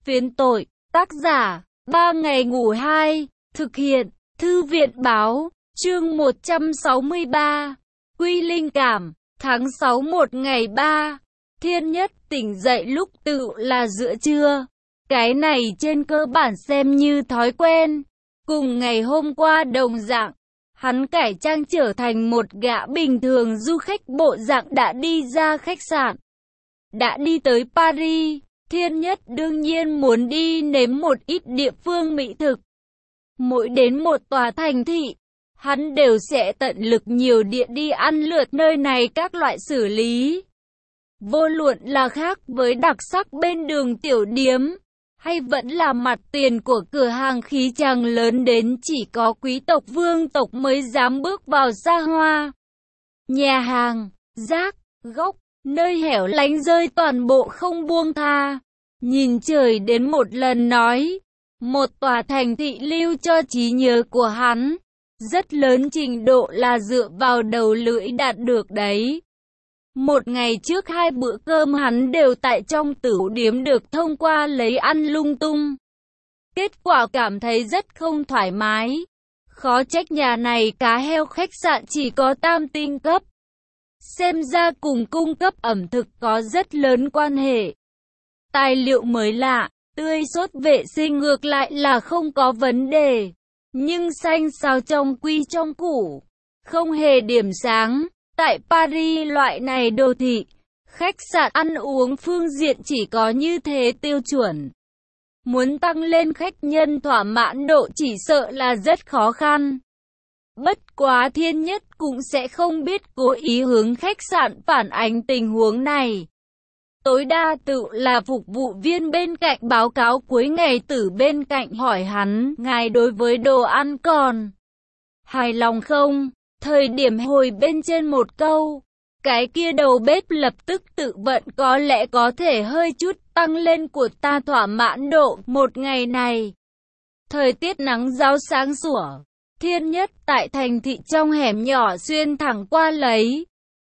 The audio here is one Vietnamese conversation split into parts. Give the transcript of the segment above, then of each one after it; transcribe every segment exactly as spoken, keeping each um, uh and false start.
Phiến tội, tác giả, ba ngày ngủ hai, thực hiện, Thư viện Báo, chương một trăm sáu mươi ba, Quy linh cảm, tháng sáu một ngày ba, Thiên Nhất tỉnh dậy lúc tự là giữa trưa. Cái này trên cơ bản xem như thói quen. Cùng ngày hôm qua đồng dạng, hắn cải trang trở thành một gã bình thường du khách bộ dạng đã đi ra khách sạn. Đã đi tới Paris, Thiên Nhất đương nhiên muốn đi nếm một ít địa phương mỹ thực. Mỗi đến một tòa thành thị, hắn đều sẽ tận lực nhiều địa đi ăn lượt nơi này các loại xử lý. Vô luận là khác với đặc sắc bên đường tiểu điếm, hay vẫn là mặt tiền của cửa hàng khí chàng lớn đến chỉ có quý tộc vương tộc mới dám bước vào xa hoa. Nhà hàng, rác, góc, nơi hẻo lánh rơi toàn bộ không buông tha. Nhìn trời đến một lần nói, một tòa thành thị lưu cho trí nhớ của hắn, rất lớn trình độ là dựa vào đầu lưỡi đạt được đấy. Một ngày trước hai bữa cơm hắn đều tại trong tửu điếm được thông qua lấy ăn lung tung. Kết quả cảm thấy rất không thoải mái. Khó trách nhà này cá heo khách sạn chỉ có tam tinh cấp. Xem ra cùng cung cấp ẩm thực có rất lớn quan hệ. Tài liệu mới lạ, tươi sốt vệ sinh ngược lại là không có vấn đề. Nhưng xanh sao trong quy trong củ, không hề điểm sáng. Tại Paris loại này đô thị, khách sạn ăn uống phương diện chỉ có như thế tiêu chuẩn. Muốn tăng lên khách nhân thỏa mãn độ chỉ sợ là rất khó khăn. Bất quá Thiên Nhất cũng sẽ không biết cố ý hướng khách sạn phản ánh tình huống này. Tối đa tự là phục vụ viên bên cạnh báo cáo cuối ngày từ bên cạnh hỏi hắn, ngài đối với đồ ăn còn hài lòng không? Thời điểm hồi bên trên một câu, cái kia đầu bếp lập tức tự vận có lẽ có thể hơi chút tăng lên của ta thỏa mãn độ một ngày này. Thời tiết nắng ráo sáng sủa, Thiên Nhất tại thành thị trong hẻm nhỏ xuyên thẳng qua lấy.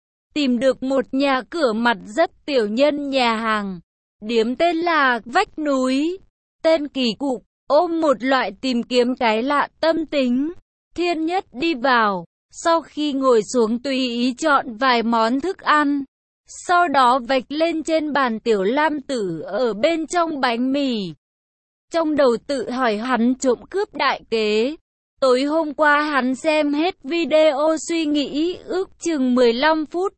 Tìm được một nhà cửa mặt rất tiểu nhân nhà hàng. Điếm tên là Vách Núi. Tên kỳ cục, ôm một loại tìm kiếm cái lạ tâm tính. Thiên Nhất đi vào. Sau khi ngồi xuống tùy ý chọn vài món thức ăn, sau đó vạch lên trên bàn tiểu lam tử ở bên trong bánh mì. Trong đầu tự hỏi hắn trộm cướp đại kế. Tối hôm qua hắn xem hết video suy nghĩ ước chừng mười lăm phút.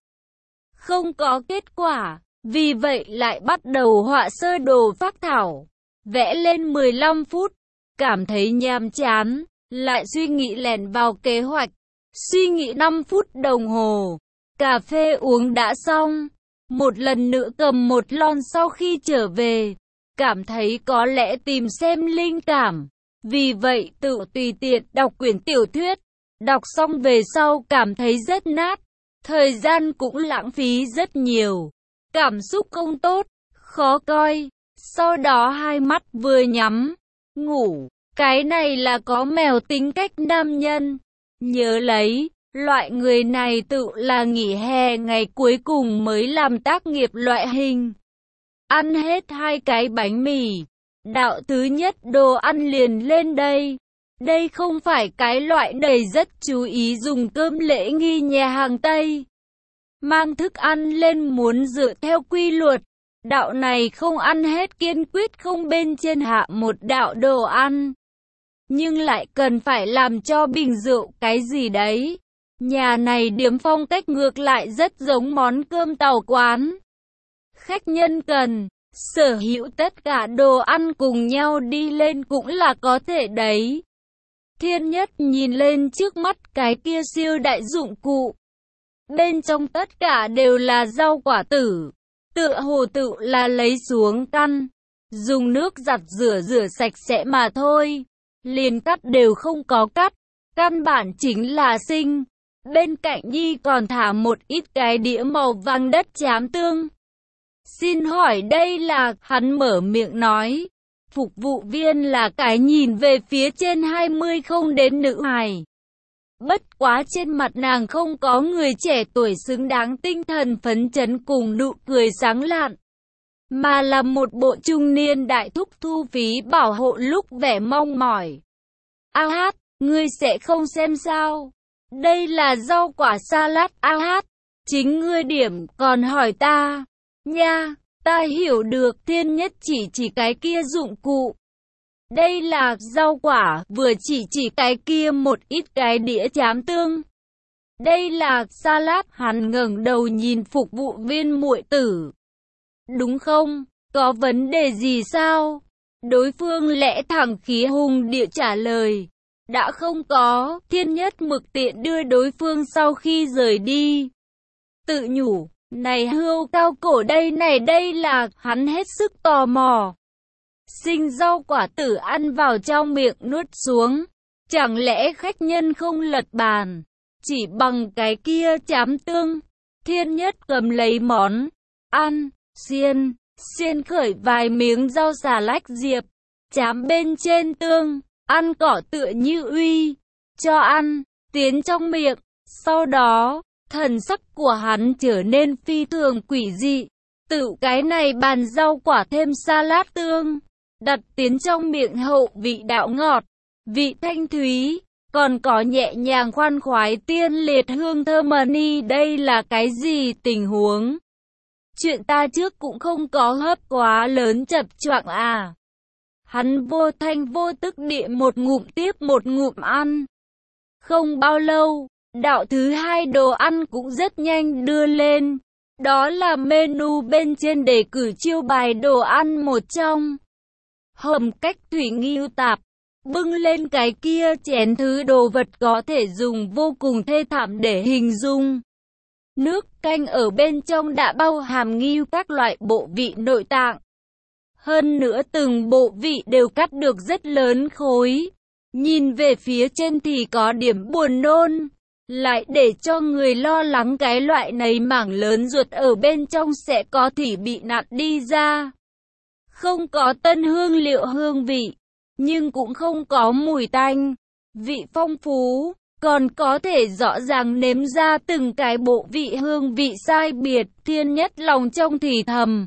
Không có kết quả, vì vậy lại bắt đầu họa sơ đồ phác thảo. Vẽ lên mười lăm phút, cảm thấy nhàm chán, lại suy nghĩ lẻn vào kế hoạch. Suy nghĩ năm phút đồng hồ, cà phê uống đã xong. Một lần nữa cầm một lon sau khi trở về, cảm thấy có lẽ tìm xem linh cảm. Vì vậy tự tùy tiện đọc quyển tiểu thuyết. Đọc xong về sau cảm thấy rất nát. Thời gian cũng lãng phí rất nhiều. Cảm xúc không tốt, khó coi. Sau đó hai mắt vừa nhắm, ngủ. Cái này là có mèo tính cách nam nhân. Nhớ lấy, loại người này tự là nghỉ hè ngày cuối cùng mới làm tác nghiệp loại hình. Ăn hết hai cái bánh mì. Đạo thứ nhất đồ ăn liền lên đây. Đây không phải cái loại đầy rất chú ý dùng cơm lễ nghi nhà hàng Tây. Mang thức ăn lên muốn dựa theo quy luật. Đạo này không ăn hết kiên quyết không bên trên hạ một đạo đồ ăn. Nhưng lại cần phải làm cho bình rượu cái gì đấy. Nhà này điếm phong cách ngược lại rất giống món cơm tàu quán. Khách nhân cần sở hữu tất cả đồ ăn cùng nhau đi lên cũng là có thể đấy. Thiên Nhất nhìn lên trước mắt cái kia siêu đại dụng cụ. Bên trong tất cả đều là rau quả tử. Tựa hồ tự là lấy xuống căn. Dùng nước giặt rửa rửa sạch sẽ mà thôi. Liền cắt đều không có cắt. Căn bản chính là sinh. Bên cạnh Nhi còn thả một ít cái đĩa màu vàng đất chám tương. Xin hỏi đây là, hắn mở miệng nói. Phục vụ viên là cái nhìn về phía trên hai mươi không đến nữ hài. Bất quá trên mặt nàng không có người trẻ tuổi xứng đáng tinh thần phấn chấn cùng nụ cười sáng lạn. mà là một bộ trung niên đại thúc thu phí bảo hộ lúc vẻ mong mỏi. A hát, ngươi sẽ không xem sao? Đây là rau quả salad. A hát, chính ngươi điểm còn hỏi ta. Nha, ta hiểu được. Thiên Nhất chỉ chỉ cái kia dụng cụ. Đây là rau quả, vừa chỉ chỉ cái kia một ít cái đĩa chám tương. Đây là salad. Hắn ngẩng đầu nhìn phục vụ viên muội tử. Đúng không? Có vấn đề gì sao? Đối phương lẽ thẳng khí hùng địa trả lời. Đã không có. Thiên Nhất mực tiện đưa đối phương sau khi rời đi. Tự nhủ, này hươu cao cổ đây này đây là, hắn hết sức tò mò. Sinh rau quả tử ăn vào trong miệng nuốt xuống. Chẳng lẽ khách nhân không lật bàn? Chỉ bằng cái kia chám tương. Thiên Nhất cầm lấy món. Ăn, xiên, xiên khởi vài miếng rau xà lách diệp. Chám bên trên tương. Ăn cỏ tựa như uy. Cho ăn, tiến trong miệng. Sau đó, thần sắc của hắn trở nên phi thường quỷ dị. Tự cái này bàn rau quả thêm salad tương. Đặt tiến trong miệng hậu vị đạo ngọt, vị thanh thúy, còn có nhẹ nhàng khoan khoái tiên liệt hương thơm ni. Đây là cái gì tình huống? Chuyện ta trước cũng không có hấp quá lớn chập choạng à. Hắn vô thanh vô tức địa một ngụm tiếp một ngụm ăn. Không bao lâu, đạo thứ hai đồ ăn cũng rất nhanh đưa lên. Đó là menu bên trên đề cử chiêu bài đồ ăn một trong. Hầm cách thủy ngưu tạp, bưng lên cái kia chén thứ đồ vật có thể dùng vô cùng thê thảm để hình dung. Nước canh ở bên trong đã bao hàm ngưu các loại bộ vị nội tạng. Hơn nữa từng bộ vị đều cắt được rất lớn khối. Nhìn về phía trên thì có điểm buồn nôn. Lại để cho người lo lắng cái loại này mảng lớn ruột ở bên trong sẽ có thể bị nặn đi ra. Không có tân hương liệu hương vị, nhưng cũng không có mùi tanh, vị phong phú, còn có thể rõ ràng nếm ra từng cái bộ vị hương vị sai biệt. Thiên Nhất lòng trong thì thầm.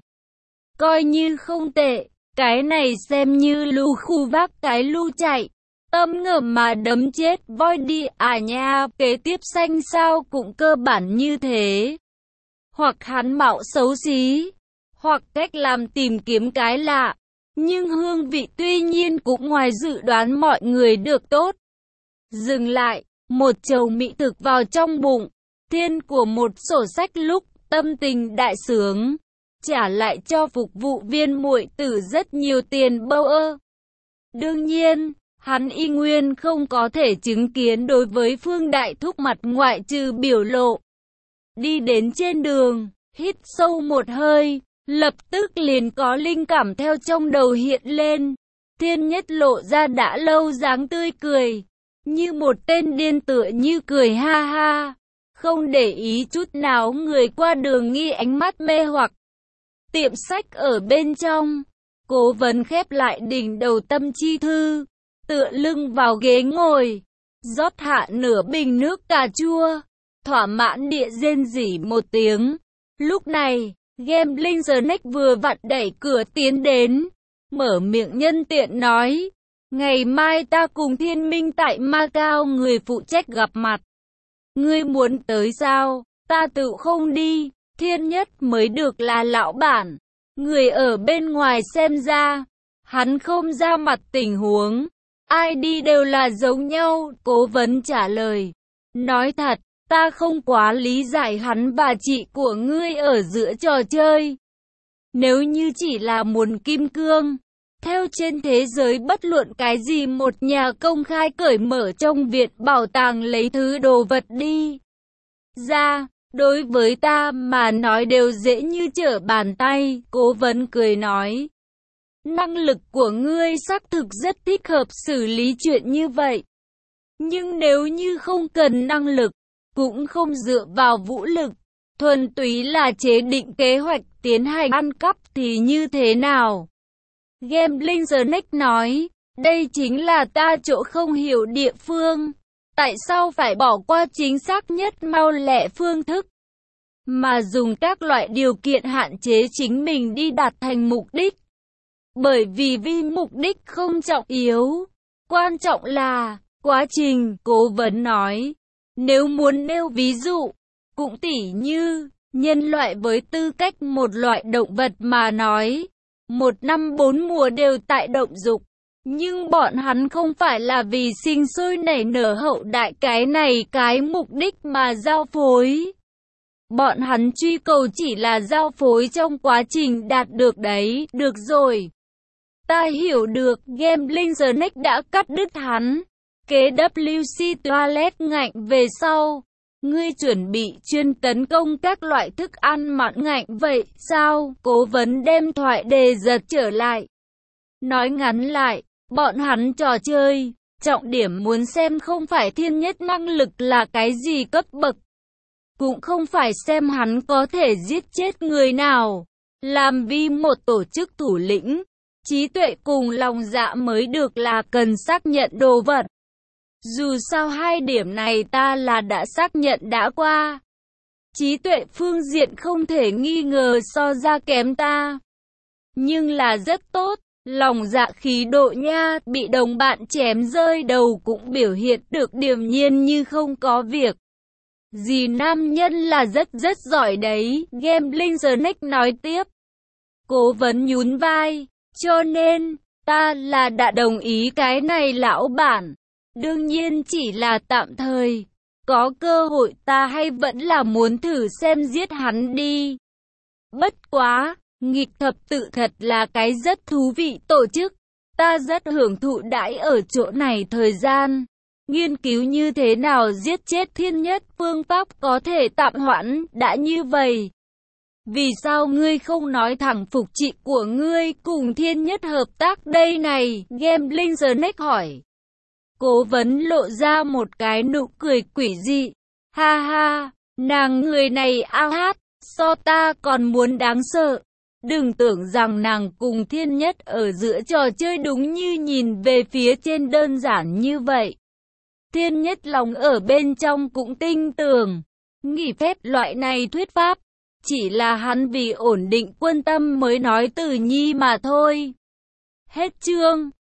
Coi như không tệ, cái này xem như lưu khu vác cái lưu chạy. Tâm ngầm mà đấm chết voi đi à nha. Kế tiếp xanh sao cũng cơ bản như thế. Hoặc hắn mạo xấu xí, hoặc cách làm tìm kiếm cái lạ. Nhưng hương vị tuy nhiên cũng ngoài dự đoán mọi người được tốt. Dừng lại, một chầu mỹ thực vào trong bụng. Thiên của một sổ sách lúc tâm tình đại sướng. Trả lại cho phục vụ viên muội tử rất nhiều tiền bâu ơ. Đương nhiên, hắn y nguyên không có thể chứng kiến đối với Phương Đại Thúc mặt ngoại trừ biểu lộ. Đi đến trên đường, hít sâu một hơi, lập tức liền có linh cảm theo trong đầu hiện lên. Thiên Nhất lộ ra đã lâu dáng tươi cười, như một tên điên tựa như cười ha ha, không để ý chút nào người qua đường nghi ánh mắt mê hoặc. Tiệm sách ở bên trong, Cố Vấn khép lại đỉnh đầu tâm chi thư, tựa lưng vào ghế ngồi, rót hạ nửa bình nước cà chua, thỏa mãn địa rên rỉ một tiếng. Lúc này, Gambling Snack vừa vặn đẩy cửa tiến đến, mở miệng nhân tiện nói, ngày mai ta cùng Thiên Minh tại Macau người phụ trách gặp mặt. Ngươi muốn tới sao? Ta tự không đi, Thiên Nhất mới được là lão bản. Người ở bên ngoài xem ra, hắn không ra mặt tình huống. Ai đi đều là giống nhau, Cố Vấn trả lời. Nói thật, ta không quá lý giải hắn và chị của ngươi ở giữa trò chơi. Nếu như chỉ là muốn kim cương, theo trên thế giới bất luận cái gì một nhà công khai cởi mở trong viện bảo tàng lấy thứ đồ vật đi ra, đối với ta mà nói đều dễ như trở bàn tay, Cố Vấn cười nói. Năng lực của ngươi xác thực rất thích hợp xử lý chuyện như vậy. Nhưng nếu như không cần năng lực, cũng không dựa vào vũ lực, thuần túy là chế định kế hoạch tiến hành ăn cắp thì như thế nào? Gambling Snack nói, đây chính là ta chỗ không hiểu địa phương. Tại sao phải bỏ qua chính xác nhất mau lẹ phương thức? mà dùng các loại điều kiện hạn chế chính mình đi đạt thành mục đích. Bởi vì vì mục đích không trọng yếu, quan trọng là quá trình, cố vấn nói. Nếu muốn nêu ví dụ, cũng tỉ như nhân loại với tư cách một loại động vật mà nói, một năm bốn mùa đều tại động dục, nhưng bọn hắn không phải là vì sinh sôi nảy nở hậu đại cái này cái mục đích mà giao phối. Bọn hắn truy cầu chỉ là giao phối trong quá trình đạt được đấy, được rồi. Ta hiểu được, Gambling Snake đã cắt đứt hắn. Kế W C Toilet ngạnh về sau. Ngươi chuẩn bị chuyên tấn công các loại thức ăn mặn ngạnh vậy, sao? Cố vấn đem thoại đề giật trở lại. Nói ngắn lại, bọn hắn trò chơi, trọng điểm muốn xem không phải thiên nhất năng lực là cái gì cấp bậc. Cũng không phải xem hắn có thể giết chết người nào. Làm vì một tổ chức thủ lĩnh, trí tuệ cùng lòng dạ mới được là cần xác nhận đồ vật. Dù sao hai điểm này ta là đã xác nhận đã qua. Trí tuệ phương diện không thể nghi ngờ so ra kém ta. Nhưng là rất tốt, lòng dạ khí độ nha, bị đồng bạn chém rơi đầu cũng biểu hiện được điềm nhiên như không có việc. Dì nam nhân là rất rất giỏi đấy, Gambling Snake nói tiếp. Cố vấn nhún vai, cho nên, ta là đã đồng ý cái này lão bản. Đương nhiên chỉ là tạm thời. Có cơ hội ta hay vẫn là muốn thử xem giết hắn đi. Bất quá, nghịch thập tự thật là cái rất thú vị tổ chức. Ta rất hưởng thụ đãi ở chỗ này thời gian. Nghiên cứu như thế nào giết chết thiên nhất, phương pháp có thể tạm hoãn, đã như vậy. Vì sao ngươi không nói thẳng phục chị của ngươi cùng thiên nhất hợp tác đây này? Gambling Snake hỏi. Cố vấn lộ ra một cái nụ cười quỷ dị. Ha ha, nàng người này ao hát, so ta còn muốn đáng sợ. Đừng tưởng rằng nàng cùng thiên nhất ở giữa trò chơi đúng như nhìn về phía trên đơn giản như vậy. Thiên nhất lòng ở bên trong cũng tinh tường. Nghỉ phép loại này thuyết pháp, chỉ là hắn vì ổn định quân tâm mới nói từ nhi mà thôi. Hết chương.